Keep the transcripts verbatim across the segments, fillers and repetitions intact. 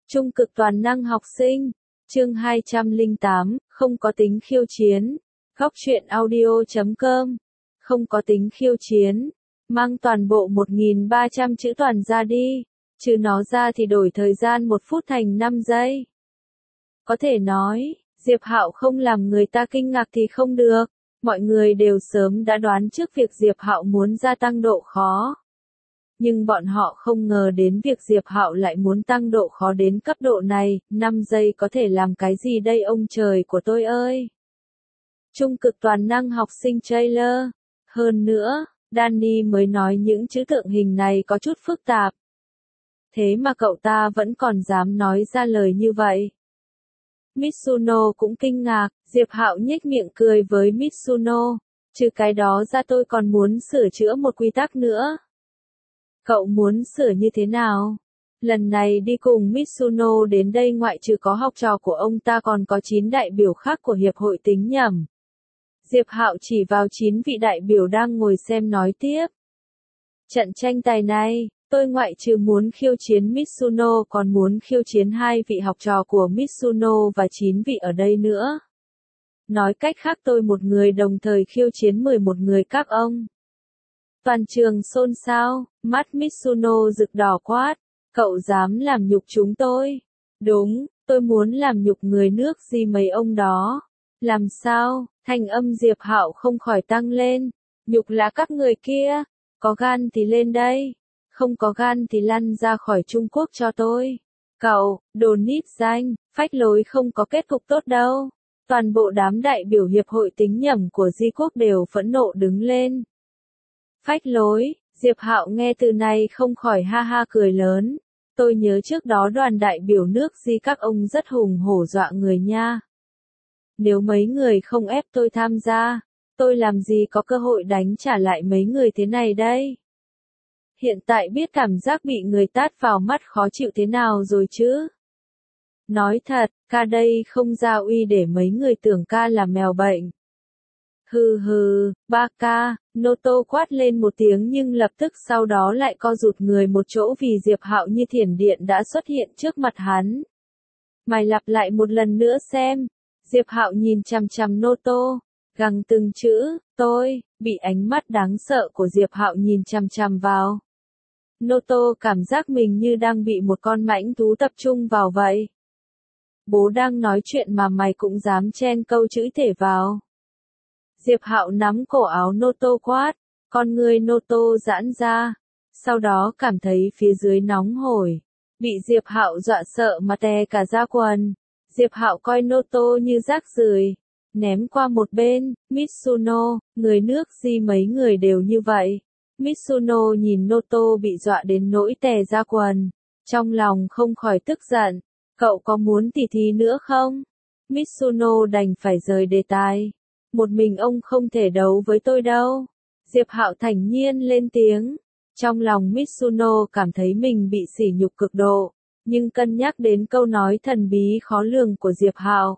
Trung cực toàn năng học sinh, chương hai trăm lẻ tám, không có tính khiêu chiến. Góc truyện audio chấm com. Không có tính khiêu chiến. Mang toàn bộ một nghìn ba trăm chữ toàn ra đi. Trừ nó ra thì đổi thời gian một phút thành năm giây. Có thể nói, Diệp Hạo không làm người ta kinh ngạc thì không được. Mọi người đều sớm đã đoán trước việc Diệp Hạo muốn gia tăng độ khó. Nhưng bọn họ không ngờ đến việc Diệp Hạo lại muốn tăng độ khó đến cấp độ này, năm giây có thể làm cái gì đây ông trời của tôi ơi. Trung cực toàn năng học sinh trailer. Hơn nữa, Danny mới nói những chữ tượng hình này có chút phức tạp. Thế mà cậu ta vẫn còn dám nói ra lời như vậy. Mitsuno cũng kinh ngạc, Diệp Hạo nhếch miệng cười với Mitsuno. Trừ cái đó ra tôi còn muốn sửa chữa một quy tắc nữa. Cậu muốn sửa như thế nào? Lần này đi cùng Mitsuno đến đây ngoại trừ có học trò của ông ta còn có chín đại biểu khác của Hiệp hội tính nhẩm. Diệp Hạo chỉ vào chín vị đại biểu đang ngồi xem nói tiếp. Trận tranh tài này, tôi ngoại trừ muốn khiêu chiến Mitsuno còn muốn khiêu chiến hai vị học trò của Mitsuno và chín vị ở đây nữa. Nói cách khác tôi một người đồng thời khiêu chiến mười một người các ông. Toàn trường xôn xao, mắt Mitsuno rực đỏ quát, cậu dám làm nhục chúng tôi. Đúng, tôi muốn làm nhục người nước gì mấy ông đó. Làm sao, thanh âm Diệp Hạo không khỏi tăng lên, nhục là các người kia, có gan thì lên đây, không có gan thì lăn ra khỏi Trung Quốc cho tôi. Cậu, đồ nít danh, phách lối không có kết cục tốt đâu. Toàn bộ đám đại biểu Hiệp hội tính nhẩm của Di Quốc đều phẫn nộ đứng lên. Phách lối, Diệp Hạo nghe từ này không khỏi ha ha cười lớn. Tôi nhớ trước đó đoàn đại biểu nước Di các ông rất hùng hổ dọa người nha. Nếu mấy người không ép tôi tham gia, tôi làm gì có cơ hội đánh trả lại mấy người thế này đây? Hiện tại biết cảm giác bị người tát vào mắt khó chịu thế nào rồi chứ? Nói thật, ca đây không ra uy để mấy người tưởng ca là mèo bệnh. Hừ hừ, ba ca, Noto quát lên một tiếng nhưng lập tức sau đó lại co rụt người một chỗ vì Diệp Hạo như thiểm điện đã xuất hiện trước mặt hắn. Mày lặp lại một lần nữa xem. Diệp Hạo nhìn chằm chằm Noto, gằn từng chữ, tôi, bị ánh mắt đáng sợ của Diệp Hạo nhìn chằm chằm vào. Noto cảm giác mình như đang bị một con mãnh thú tập trung vào vậy. Bố đang nói chuyện mà mày cũng dám chen câu chữ thể vào. Diệp Hạo nắm cổ áo Noto quát, con người Noto giãn ra, sau đó cảm thấy phía dưới nóng hổi, bị Diệp Hạo dọa sợ mà tè cả da quần. Diệp Hạo coi Noto như rác rưởi, ném qua một bên. Mitsuno, người nước Di mấy người đều như vậy. Mitsuno nhìn Noto bị dọa đến nỗi tè da quần, trong lòng không khỏi tức giận, cậu có muốn tỉ thí nữa không? Mitsuno đành phải rời đề tài. Một mình ông không thể đấu với tôi đâu. Diệp Hạo thản nhiên lên tiếng. Trong lòng Mitsuno cảm thấy mình bị sỉ nhục cực độ, nhưng cân nhắc đến câu nói thần bí khó lường của Diệp Hạo,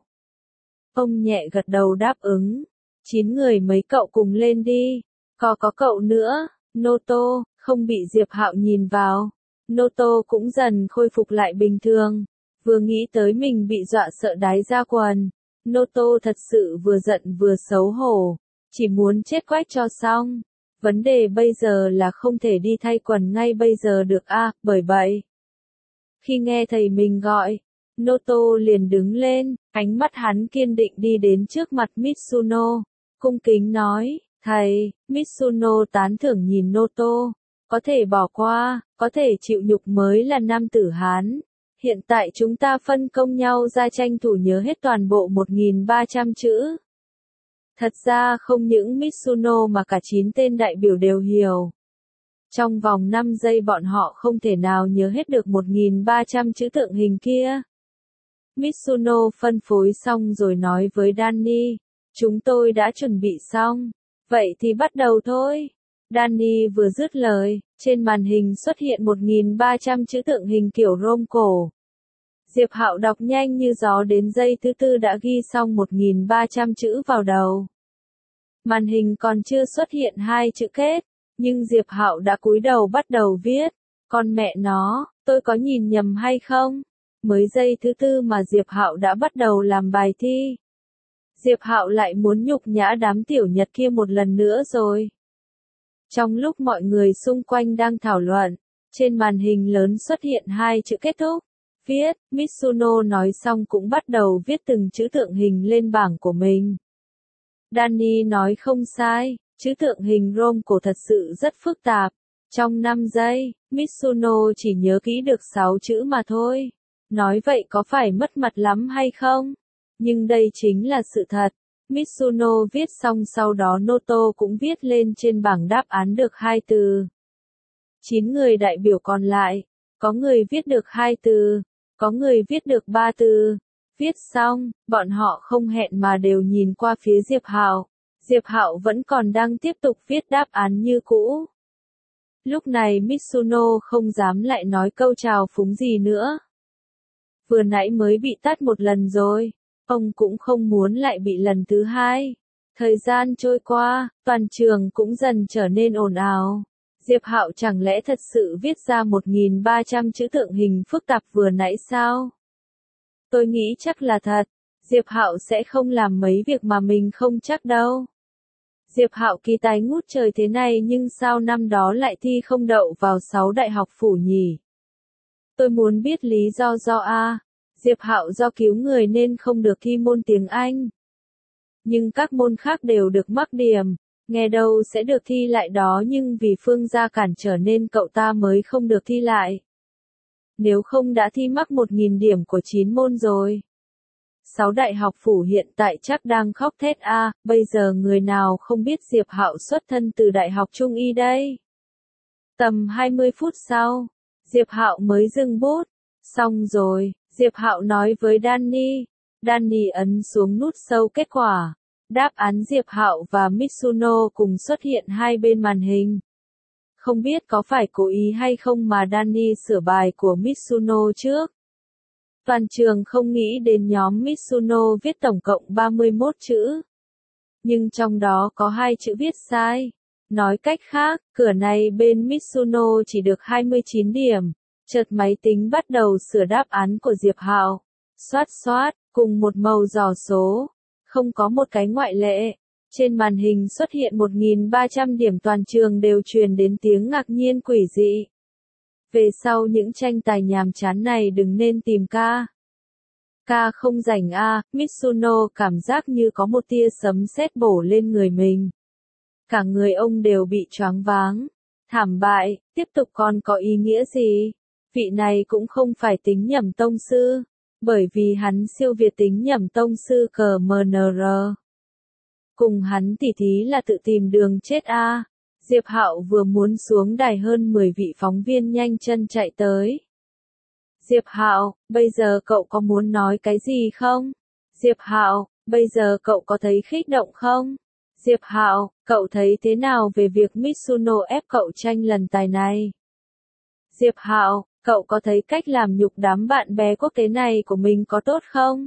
ông nhẹ gật đầu đáp ứng. Chín người mấy cậu cùng lên đi. Có có cậu nữa, Noto, không bị Diệp Hạo nhìn vào. Noto cũng dần khôi phục lại bình thường. Vừa nghĩ tới mình bị dọa sợ đái da quần, Noto thật sự vừa giận vừa xấu hổ, chỉ muốn chết quách cho xong. Vấn đề bây giờ là không thể đi thay quần ngay bây giờ được a, à, bởi vậy. Khi nghe thầy mình gọi, Noto liền đứng lên, ánh mắt hắn kiên định đi đến trước mặt Mitsuno, cung kính nói, thầy. Mitsuno tán thưởng nhìn Noto, có thể bỏ qua, có thể chịu nhục mới là nam tử Hán. Hiện tại chúng ta phân công nhau ra tranh thủ nhớ hết toàn bộ một nghìn ba trăm chữ. Thật ra không những Mitsuno mà cả chín tên đại biểu đều hiểu. Trong vòng năm giây bọn họ không thể nào nhớ hết được một nghìn ba trăm chữ tượng hình kia. Mitsuno phân phối xong rồi nói với Danny, chúng tôi đã chuẩn bị xong, vậy thì bắt đầu thôi. Danny vừa dứt lời, trên màn hình xuất hiện một nghìn ba trăm chữ tượng hình kiểu rôm cổ. Diệp Hạo đọc nhanh như gió đến giây thứ tư đã ghi xong một nghìn ba trăm chữ vào đầu. Màn hình còn chưa xuất hiện hai chữ kết, nhưng Diệp Hạo đã cúi đầu bắt đầu viết. Con mẹ nó, tôi có nhìn nhầm hay không? Mới giây thứ tư mà Diệp Hạo đã bắt đầu làm bài thi. Diệp Hạo lại muốn nhục nhã đám tiểu Nhật kia một lần nữa rồi. Trong lúc mọi người xung quanh đang thảo luận, trên màn hình lớn xuất hiện hai chữ kết thúc. Viết, Mitsuno nói xong cũng bắt đầu viết từng chữ tượng hình lên bảng của mình. Danny nói không sai, chữ tượng hình Rome cổ thật sự rất phức tạp. Trong năm giây, Mitsuno chỉ nhớ kỹ được sáu chữ mà thôi. Nói vậy có phải mất mặt lắm hay không? Nhưng đây chính là sự thật. Mitsuno viết xong sau đó Noto cũng viết lên trên bảng đáp án được hai từ. Chín người đại biểu còn lại, có người viết được hai từ, có người viết được ba từ. Viết xong, bọn họ không hẹn mà đều nhìn qua phía Diệp Hạo. Diệp Hạo vẫn còn đang tiếp tục viết đáp án như cũ. Lúc này Mitsuno không dám lại nói câu chào phúng gì nữa. Vừa nãy mới bị tát một lần rồi, ông cũng không muốn lại bị lần thứ hai. Thời gian trôi qua, toàn trường cũng dần trở nên ồn ào. Diệp Hạo chẳng lẽ thật sự viết ra một nghìn ba trăm chữ tượng hình phức tạp vừa nãy sao? Tôi nghĩ chắc là thật. Diệp Hạo sẽ không làm mấy việc mà mình không chắc đâu. Diệp Hạo kỳ tài ngút trời thế này nhưng sao năm đó lại thi không đậu vào sáu đại học phủ nhỉ? Tôi muốn biết lý do do a. Diệp Hạo do cứu người nên không được thi môn tiếng Anh. Nhưng các môn khác đều được mắc điểm, nghe đâu sẽ được thi lại đó nhưng vì Phương gia cản trở nên cậu ta mới không được thi lại. Nếu không đã thi mắc một nghìn điểm của chín môn rồi. Sáu đại học phủ hiện tại chắc đang khóc thét a, bây giờ người nào không biết Diệp Hạo xuất thân từ Đại học Trung y đây. Tầm hai mươi phút sau, Diệp Hạo mới dừng bút. Xong rồi, Diệp Hạo nói với Danny. Danny ấn xuống nút sâu kết quả. Đáp án Diệp Hạo và Mitsuno cùng xuất hiện hai bên màn hình. Không biết có phải cố ý hay không mà Danny sửa bài của Mitsuno trước. Toàn trường không nghĩ đến nhóm Mitsuno viết tổng cộng ba mươi mốt chữ. Nhưng trong đó có hai chữ viết sai. Nói cách khác, cửa này bên Mitsuno chỉ được hai mươi chín điểm. Chợt máy tính bắt đầu sửa đáp án của Diệp Hạo. Xoát xoát, cùng một màu giỏ số. Không có một cái ngoại lệ. Trên màn hình xuất hiện một nghìn ba trăm điểm, toàn trường đều truyền đến tiếng ngạc nhiên quỷ dị. Về sau những tranh tài nhàm chán này đừng nên tìm ca. Ca không rảnh a, Mitsuno cảm giác như có một tia sấm sét bổ lên người mình. Cả người ông đều bị choáng váng. Thảm bại, tiếp tục còn có ý nghĩa gì? Vị này cũng không phải tính nhẩm tông sư, bởi vì hắn siêu việt tính nhẩm tông sư cờ em en rờ. Cùng hắn tỉ thí là tự tìm đường chết a. Diệp Hạo vừa muốn xuống đài hơn mười vị phóng viên nhanh chân chạy tới. Diệp Hạo, bây giờ cậu có muốn nói cái gì không? Diệp Hạo, bây giờ cậu có thấy kích động không? Diệp Hạo, cậu thấy thế nào về việc Mitsuno ép cậu tranh lần tài này? Diệp Hạo, cậu có thấy cách làm nhục đám bạn bè quốc tế này của mình có tốt không?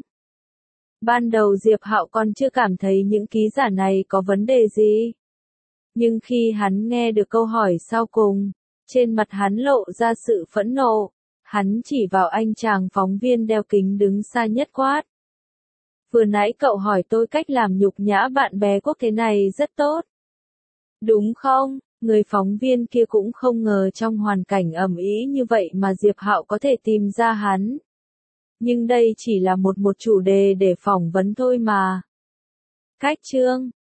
Ban đầu Diệp Hạo còn chưa cảm thấy những ký giả này có vấn đề gì. Nhưng khi hắn nghe được câu hỏi sau cùng, trên mặt hắn lộ ra sự phẫn nộ. Hắn chỉ vào anh chàng phóng viên đeo kính đứng xa nhất quát. Vừa nãy cậu hỏi tôi cách làm nhục nhã bạn bè quốc thế này rất tốt. Đúng không? Người phóng viên kia cũng không ngờ trong hoàn cảnh ầm ĩ như vậy mà Diệp Hạo có thể tìm ra hắn. Nhưng đây chỉ là một một chủ đề để phỏng vấn thôi mà. Cách chương